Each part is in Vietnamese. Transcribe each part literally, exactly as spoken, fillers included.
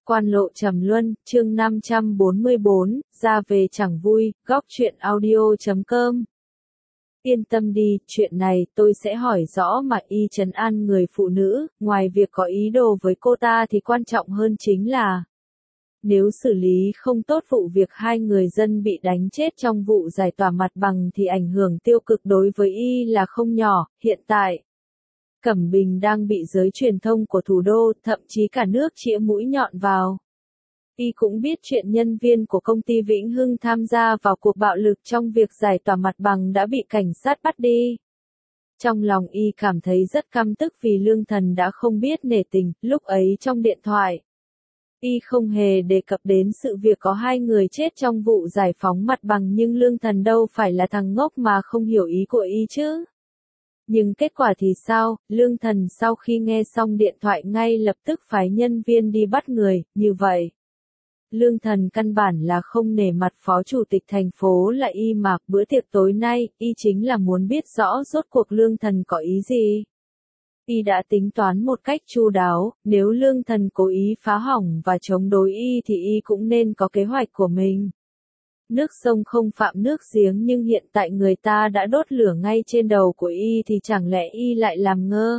Quan lộ trầm luân, chương năm trăm bốn mươi bốn, ra về chẳng vui, góc truyện audio chấm com. Yên tâm đi, chuyện này tôi sẽ hỏi rõ mà y trấn an người phụ nữ, ngoài việc có ý đồ với cô ta thì quan trọng hơn chính là nếu xử lý không tốt vụ việc hai người dân bị đánh chết trong vụ giải tỏa mặt bằng thì ảnh hưởng tiêu cực đối với y là không nhỏ. Hiện tại, Cẩm Bình đang bị giới truyền thông của thủ đô, thậm chí cả nước chĩa mũi nhọn vào. Y cũng biết chuyện nhân viên của công ty Vĩnh Hưng tham gia vào cuộc bạo lực trong việc giải tỏa mặt bằng đã bị cảnh sát bắt đi. Trong lòng y cảm thấy rất căm tức vì Lương Thần đã không biết nể tình, lúc ấy trong điện thoại. Y không hề đề cập đến sự việc có hai người chết trong vụ giải phóng mặt bằng, nhưng Lương Thần đâu phải là thằng ngốc mà không hiểu ý của y chứ. Nhưng kết quả thì sao? Lương Thần sau khi nghe xong điện thoại ngay lập tức phái nhân viên đi bắt người, như vậy. Lương Thần căn bản là không nể mặt phó chủ tịch thành phố là y mà, bữa tiệc tối nay, y chính là muốn biết rõ rốt cuộc Lương Thần có ý gì. Y đã tính toán một cách chu đáo, nếu Lương Thần cố ý phá hỏng và chống đối y thì y cũng nên có kế hoạch của mình. Nước sông không phạm nước giếng, nhưng hiện tại người ta đã đốt lửa ngay trên đầu của y thì chẳng lẽ y lại làm ngơ.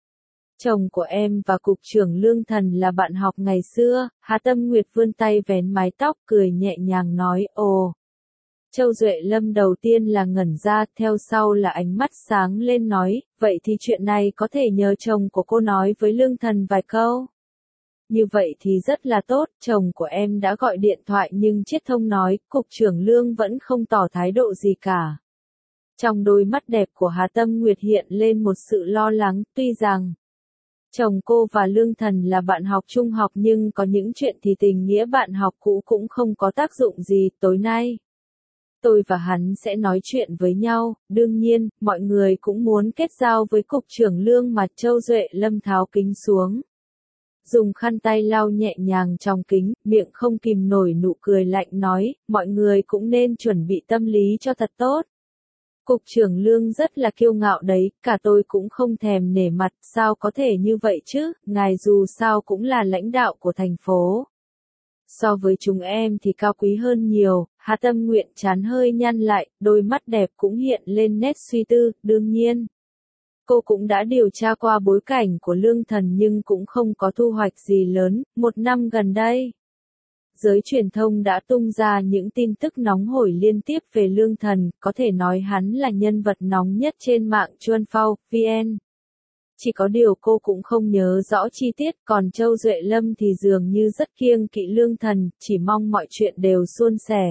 Chồng của em và cục trưởng Lương Thần là bạn học ngày xưa. Hà Tâm Nguyệt vươn tay vén mái tóc cười nhẹ nhàng nói, ồ. Châu Duệ Lâm đầu tiên là ngẩn ra, theo sau là ánh mắt sáng lên nói, vậy thì chuyện này có thể nhờ chồng của cô nói với Lương Thần vài câu. Như vậy thì rất là tốt, chồng của em đã gọi điện thoại nhưng chiết thông nói, cục trưởng Lương vẫn không tỏ thái độ gì cả. Trong đôi mắt đẹp của Hà Tâm Nguyệt hiện lên một sự lo lắng, tuy rằng chồng cô và Lương Thần là bạn học trung học nhưng có những chuyện thì tình nghĩa bạn học cũ cũng không có tác dụng gì. Tối nay, tôi và hắn sẽ nói chuyện với nhau, đương nhiên, mọi người cũng muốn kết giao với cục trưởng Lương mà. Châu Duệ Lâm tháo kính xuống, dùng khăn tay lau nhẹ nhàng trong kính, miệng không kìm nổi nụ cười lạnh nói, mọi người cũng nên chuẩn bị tâm lý cho thật tốt. Cục trưởng Lương rất là kiêu ngạo đấy, cả tôi cũng không thèm nể mặt, sao có thể như vậy chứ, ngài dù sao cũng là lãnh đạo của thành phố. So với chúng em thì cao quý hơn nhiều. Hà Tâm Nguyện chán hơi nhăn lại, đôi mắt đẹp cũng hiện lên nét suy tư, đương nhiên. Cô cũng đã điều tra qua bối cảnh của Lương Thần nhưng cũng không có thu hoạch gì lớn. Một năm gần đây, giới truyền thông đã tung ra những tin tức nóng hổi liên tiếp về Lương Thần, có thể nói hắn là nhân vật nóng nhất trên mạng Chuan Phao, vê en. Chỉ có điều cô cũng không nhớ rõ chi tiết, còn Châu Duệ Lâm thì dường như rất kiêng kỵ Lương Thần, chỉ mong mọi chuyện đều suôn sẻ.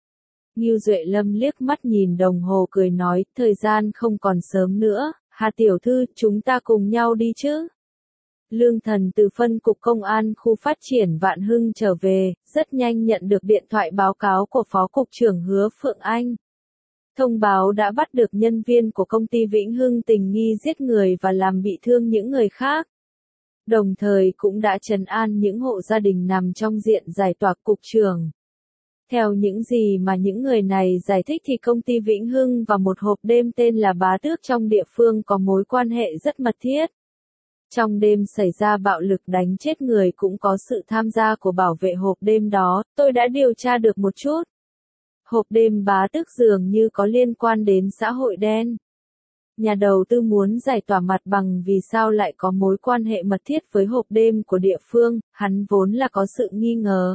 Ngưu Duệ Lâm liếc mắt nhìn đồng hồ cười nói, thời gian không còn sớm nữa, Hà tiểu thư, chúng ta cùng nhau đi chứ. Lương Thần từ phân cục công an khu phát triển Vạn Hưng trở về, rất nhanh nhận được điện thoại báo cáo của Phó Cục trưởng Hứa Phượng Anh. Thông báo đã bắt được nhân viên của công ty Vĩnh Hưng tình nghi giết người và làm bị thương những người khác. Đồng thời cũng đã trấn an những hộ gia đình nằm trong diện giải tỏa. Cục trưởng. Theo những gì mà những người này giải thích thì công ty Vĩnh Hưng và một hộp đêm tên là Bá Tước trong địa phương có mối quan hệ rất mật thiết. Trong đêm xảy ra bạo lực đánh chết người cũng có sự tham gia của bảo vệ hộp đêm đó, tôi đã điều tra được một chút. Hộp đêm Bá Tước dường như có liên quan đến xã hội đen. Nhà đầu tư muốn giải tỏa mặt bằng vì sao lại có mối quan hệ mật thiết với hộp đêm của địa phương, hắn vốn là có sự nghi ngờ.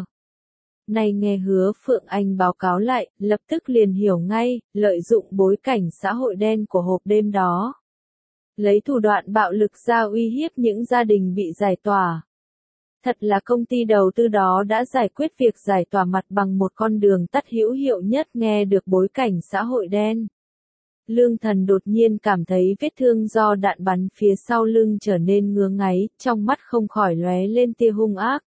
Này nghe Hứa Phượng Anh báo cáo lại, lập tức liền hiểu ngay, lợi dụng bối cảnh xã hội đen của hộp đêm đó. Lấy thủ đoạn bạo lực ra uy hiếp những gia đình bị giải tỏa. Thật là công ty đầu tư đó đã giải quyết việc giải tỏa mặt bằng một con đường tắt hữu hiệu nhất. Nghe được bối cảnh xã hội đen, Lương Thần đột nhiên cảm thấy vết thương do đạn bắn phía sau lưng trở nên ngứa ngáy, trong mắt không khỏi lóe lên tia hung ác.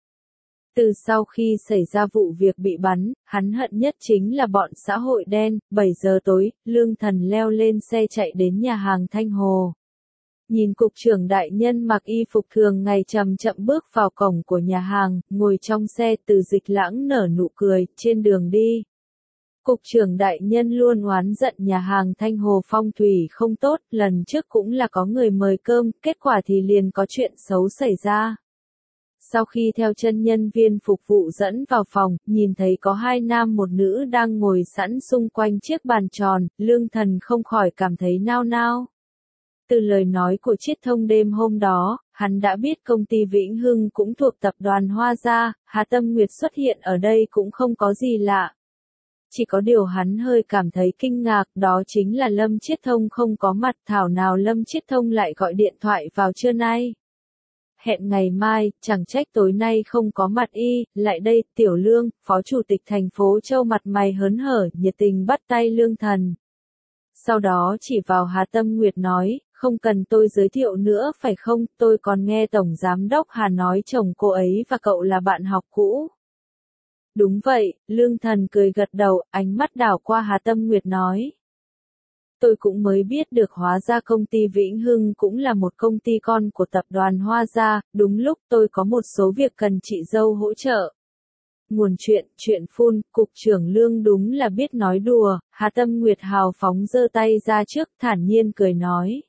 Từ sau khi xảy ra vụ việc bị bắn, hắn hận nhất chính là bọn xã hội đen. Bảy giờ tối, Lương Thần leo lên xe chạy đến nhà hàng Thanh Hồ. Nhìn cục trưởng đại nhân mặc y phục thường ngày chậm chậm bước vào cổng của nhà hàng, ngồi trong xe. Từ Dịch Lãng nở nụ cười, trên đường đi. Cục trưởng đại nhân luôn oán giận nhà hàng Thanh Hồ phong thủy không tốt, lần trước cũng là có người mời cơm, kết quả thì liền có chuyện xấu xảy ra. Sau khi theo chân nhân viên phục vụ dẫn vào phòng, nhìn thấy có hai nam một nữ đang ngồi sẵn xung quanh chiếc bàn tròn, Lương Thần không khỏi cảm thấy nao nao. Từ lời nói của Chiết Thông đêm hôm đó, hắn đã biết công ty Vĩnh Hưng cũng thuộc tập đoàn Hoa Gia, Hà Tâm Nguyệt xuất hiện ở đây cũng không có gì lạ. Chỉ có điều hắn hơi cảm thấy kinh ngạc, đó chính là Lâm Chiết Thông không có mặt, thảo nào Lâm Chiết Thông lại gọi điện thoại vào trưa nay. Hẹn ngày mai, chẳng trách tối nay không có mặt y, lại đây, Tiểu Lương, Phó Chủ tịch thành phố Châu mặt mày hớn hở, nhiệt tình bắt tay Lương Thần. Sau đó chỉ vào Hà Tâm Nguyệt nói, không cần tôi giới thiệu nữa phải không, tôi còn nghe Tổng Giám đốc Hà nói chồng cô ấy và cậu là bạn học cũ. Đúng vậy, Lương Thần cười gật đầu, ánh mắt đảo qua Hà Tâm Nguyệt nói. Tôi cũng mới biết được hóa ra công ty Vĩnh Hưng cũng là một công ty con của tập đoàn Hoa Gia, đúng lúc tôi có một số việc cần chị dâu hỗ trợ. Nguồn chuyện, chuyện phun, Cục trưởng Lương đúng là biết nói đùa, Hà Tâm Nguyệt hào phóng giơ tay ra trước, thản nhiên cười nói.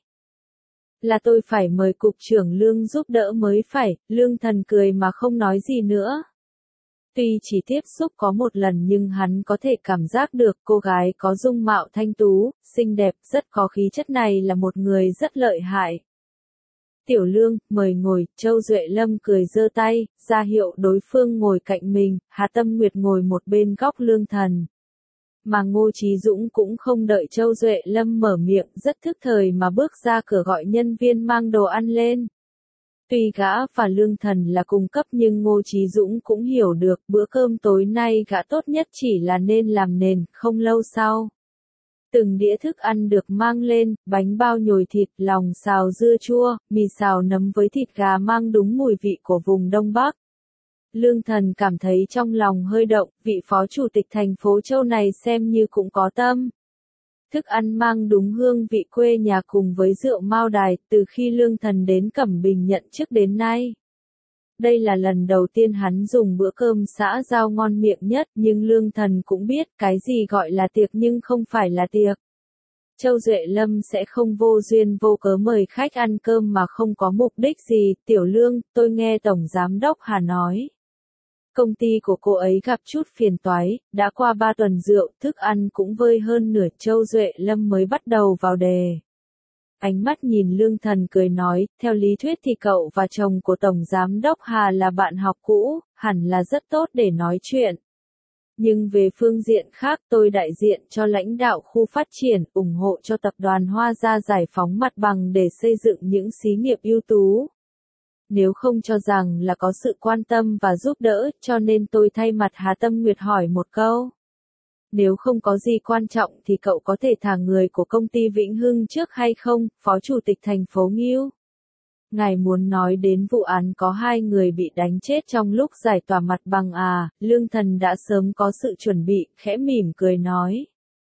Là tôi phải mời Cục trưởng Lương giúp đỡ mới phải, Lương Thần cười mà không nói gì nữa. Tuy chỉ tiếp xúc có một lần nhưng hắn có thể cảm giác được cô gái có dung mạo thanh tú, xinh đẹp, rất có khí chất này là một người rất lợi hại. Tiểu Lương, mời ngồi, Châu Duệ Lâm cười giơ tay, ra hiệu đối phương ngồi cạnh mình, Hà Tâm Nguyệt ngồi một bên góc Lương Thần. Mà Ngô Chí Dũng cũng không đợi Châu Duệ Lâm mở miệng, rất thức thời mà bước ra cửa gọi nhân viên mang đồ ăn lên. Tuy gã và Lương Thần là cùng cấp nhưng Ngô Chí Dũng cũng hiểu được bữa cơm tối nay gã tốt nhất chỉ là nên làm nền, không lâu sau. Từng đĩa thức ăn được mang lên, bánh bao nhồi thịt, lòng xào dưa chua, mì xào nấm với thịt gà mang đúng mùi vị của vùng Đông Bắc. Lương Thần cảm thấy trong lòng hơi động, vị phó chủ tịch thành phố Châu này xem như cũng có tâm. Thức ăn mang đúng hương vị quê nhà cùng với rượu Mao Đài, từ khi Lương Thần đến Cẩm Bình nhận chức đến nay. Đây là lần đầu tiên hắn dùng bữa cơm xã giao ngon miệng nhất, nhưng Lương Thần cũng biết cái gì gọi là tiệc nhưng không phải là tiệc. Châu Duệ Lâm sẽ không vô duyên vô cớ mời khách ăn cơm mà không có mục đích gì. Tiểu Lương, tôi nghe Tổng Giám đốc Hà nói. Công ty của cô ấy gặp chút phiền toái, đã qua ba tuần rượu, thức ăn cũng vơi hơn nửa. Châu Duệ Lâm mới bắt đầu vào đề. Ánh mắt nhìn Lương Thần cười nói, theo lý thuyết thì cậu và chồng của Tổng Giám đốc Hà là bạn học cũ, hẳn là rất tốt để nói chuyện. Nhưng về phương diện khác tôi đại diện cho lãnh đạo khu phát triển, ủng hộ cho tập đoàn Hoa Gia giải phóng mặt bằng để xây dựng những xí nghiệp ưu tú. Nếu không cho rằng là có sự quan tâm và giúp đỡ, cho nên tôi thay mặt Hà Tâm Nguyệt hỏi một câu. Nếu không có gì quan trọng thì cậu có thể thả người của công ty Vĩnh Hưng trước hay không, Phó Chủ tịch thành phố Ngưu? Ngài muốn nói đến vụ án có hai người bị đánh chết trong lúc giải tỏa mặt bằng à, Lương Thần đã sớm có sự chuẩn bị, khẽ mỉm cười nói.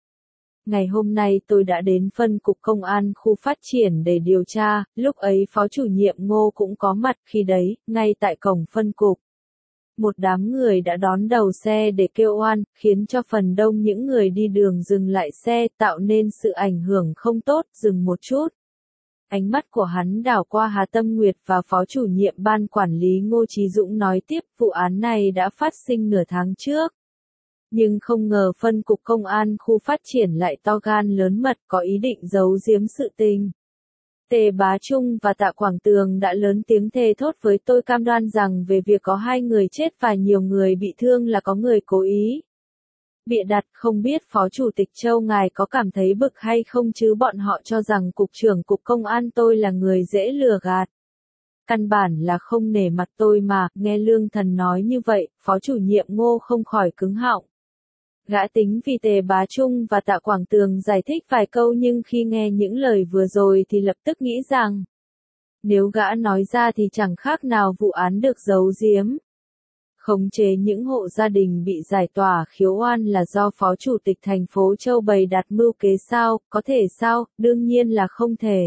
Ngày hôm nay tôi đã đến phân cục công an khu phát triển để điều tra, lúc ấy phó chủ nhiệm Ngô cũng có mặt khi đấy, ngay tại cổng phân cục. Một đám người đã đón đầu xe để kêu oan, khiến cho phần đông những người đi đường dừng lại xe, tạo nên sự ảnh hưởng không tốt, dừng một chút. Ánh mắt của hắn đảo qua Hà Tâm Nguyệt và phó chủ nhiệm ban quản lý Ngô Chí Dũng nói tiếp, vụ án này đã phát sinh nửa tháng trước. Nhưng không ngờ phân cục công an khu phát triển lại to gan lớn mật có ý định giấu giếm sự tình. Tề Bá Trung và Tạ Quảng Tường đã lớn tiếng thề thốt với tôi cam đoan rằng về việc có hai người chết và nhiều người bị thương là có người cố ý. Bịa đặt, không biết Phó Chủ tịch Châu ngài có cảm thấy bực hay không chứ bọn họ cho rằng Cục trưởng Cục Công an tôi là người dễ lừa gạt. Căn bản là không nể mặt tôi mà, nghe Lương Thần nói như vậy, Phó Chủ nhiệm Ngô không khỏi cứng họng. Gã tính vì Tề Bá Trung và Tạ Quảng Tường giải thích vài câu nhưng khi nghe những lời vừa rồi thì lập tức nghĩ rằng nếu gã nói ra thì chẳng khác nào vụ án được giấu giếm. Khống chế những hộ gia đình bị giải tỏa khiếu oan là do Phó Chủ tịch thành phố Châu bày đặt mưu kế sao, có thể sao, đương nhiên là không thể.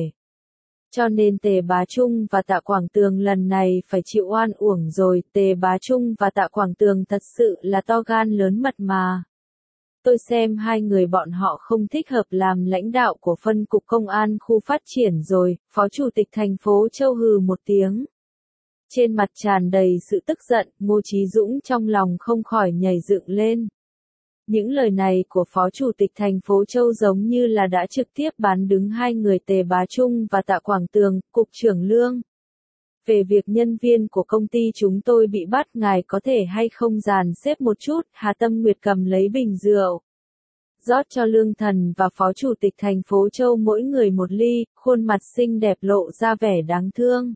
Cho nên Tề Bá Trung và Tạ Quảng Tường lần này phải chịu oan uổng rồi, Tề Bá Trung và Tạ Quảng Tường thật sự là to gan lớn mật mà. Tôi xem hai người bọn họ không thích hợp làm lãnh đạo của phân cục công an khu phát triển rồi, Phó Chủ tịch thành phố Châu hừ một tiếng. Trên mặt tràn đầy sự tức giận, Ngô Chí Dũng trong lòng không khỏi nhảy dựng lên. Những lời này của Phó Chủ tịch thành phố Châu giống như là đã trực tiếp bán đứng hai người Tề Bá Trung và Tạ Quảng Tường, Cục trưởng Lương. Về việc nhân viên của công ty chúng tôi bị bắt, ngài có thể hay không dàn xếp một chút. Hà Tâm Nguyệt cầm lấy bình rượu, rót cho Lương Thần và Phó Chủ tịch thành phố Châu mỗi người một ly, khuôn mặt xinh đẹp lộ ra vẻ đáng thương.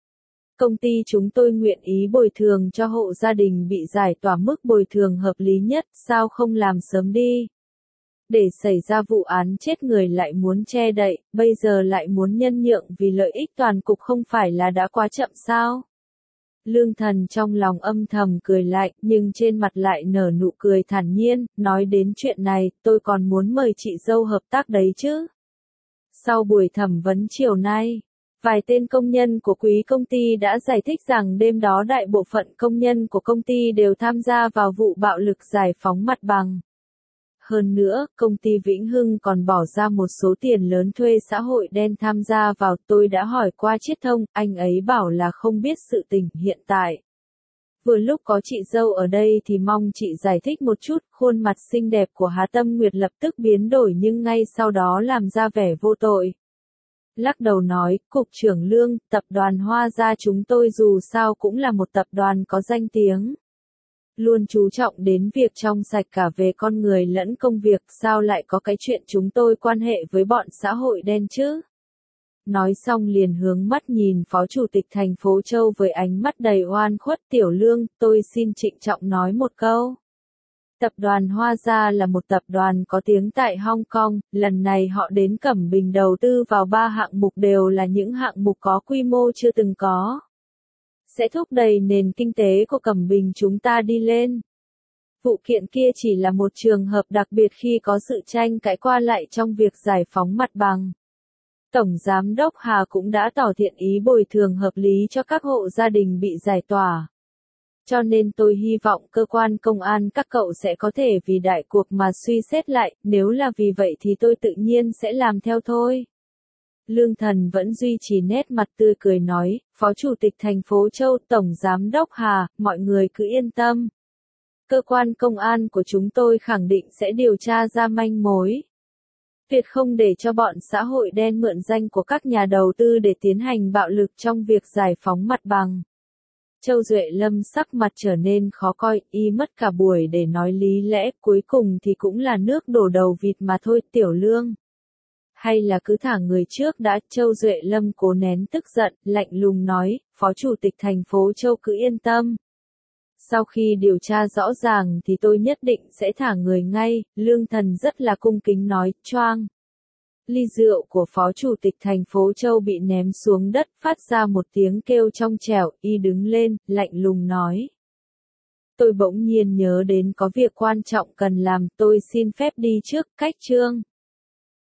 Công ty chúng tôi nguyện ý bồi thường cho hộ gia đình bị giải tỏa mức bồi thường hợp lý nhất, sao không làm sớm đi? Để xảy ra vụ án chết người lại muốn che đậy, bây giờ lại muốn nhân nhượng vì lợi ích toàn cục, không phải là đã quá chậm sao? Lương Thần trong lòng âm thầm cười lạnh, nhưng trên mặt lại nở nụ cười thản nhiên, nói đến chuyện này, tôi còn muốn mời chị dâu hợp tác đấy chứ. Sau buổi thẩm vấn chiều nay, vài tên công nhân của quý công ty đã giải thích rằng đêm đó đại bộ phận công nhân của công ty đều tham gia vào vụ bạo lực giải phóng mặt bằng. Hơn nữa, công ty Vĩnh Hưng còn bỏ ra một số tiền lớn thuê xã hội đen tham gia vào. Tôi đã hỏi qua Chiết Thông, anh ấy bảo là không biết sự tình hiện tại. Vừa lúc có chị dâu ở đây thì mong chị giải thích một chút. Khuôn mặt xinh đẹp của Hà Tâm Nguyệt lập tức biến đổi nhưng ngay sau đó làm ra vẻ vô tội. Lắc đầu nói, Cục trưởng Lương, tập đoàn Hoa Gia chúng tôi dù sao cũng là một tập đoàn có danh tiếng. Luôn chú trọng đến việc trong sạch cả về con người lẫn công việc, sao lại có cái chuyện chúng tôi quan hệ với bọn xã hội đen chứ? Nói xong liền hướng mắt nhìn Phó Chủ tịch thành phố Châu với ánh mắt đầy oan khuất. Tiểu Lương, tôi xin trịnh trọng nói một câu. Tập đoàn Hoa Gia là một tập đoàn có tiếng tại Hong Kong, lần này họ đến Cẩm Bình đầu tư vào ba hạng mục đều là những hạng mục có quy mô chưa từng có. Sẽ thúc đẩy nền kinh tế của Cẩm Bình chúng ta đi lên. Vụ kiện kia chỉ là một trường hợp đặc biệt khi có sự tranh cãi qua lại trong việc giải phóng mặt bằng. Tổng Giám đốc Hà cũng đã tỏ thiện ý bồi thường hợp lý cho các hộ gia đình bị giải tỏa. Cho nên tôi hy vọng cơ quan công an các cậu sẽ có thể vì đại cuộc mà suy xét lại, nếu là vì vậy thì tôi tự nhiên sẽ làm theo thôi. Lương Thần vẫn duy trì nét mặt tươi cười nói, Phó Chủ tịch thành phố Châu, Tổng Giám đốc Hà, mọi người cứ yên tâm. Cơ quan công an của chúng tôi khẳng định sẽ điều tra ra manh mối. Tuyệt không để cho bọn xã hội đen mượn danh của các nhà đầu tư để tiến hành bạo lực trong việc giải phóng mặt bằng. Châu Duệ Lâm sắc mặt trở nên khó coi, y mất cả buổi để nói lý lẽ, cuối cùng thì cũng là nước đổ đầu vịt mà thôi. Tiểu Lương, hay là cứ thả người trước đã? Châu Duệ Lâm cố nén tức giận, lạnh lùng nói, Phó Chủ tịch thành phố Châu cứ yên tâm. Sau khi điều tra rõ ràng thì tôi nhất định sẽ thả người ngay. Lương Thần rất là cung kính nói, choang. Ly rượu của Phó Chủ tịch thành phố Châu bị ném xuống đất, phát ra một tiếng kêu trong trẻo, y đứng lên, lạnh lùng nói. Tôi bỗng nhiên nhớ đến có việc quan trọng cần làm, tôi xin phép đi trước, cách trương.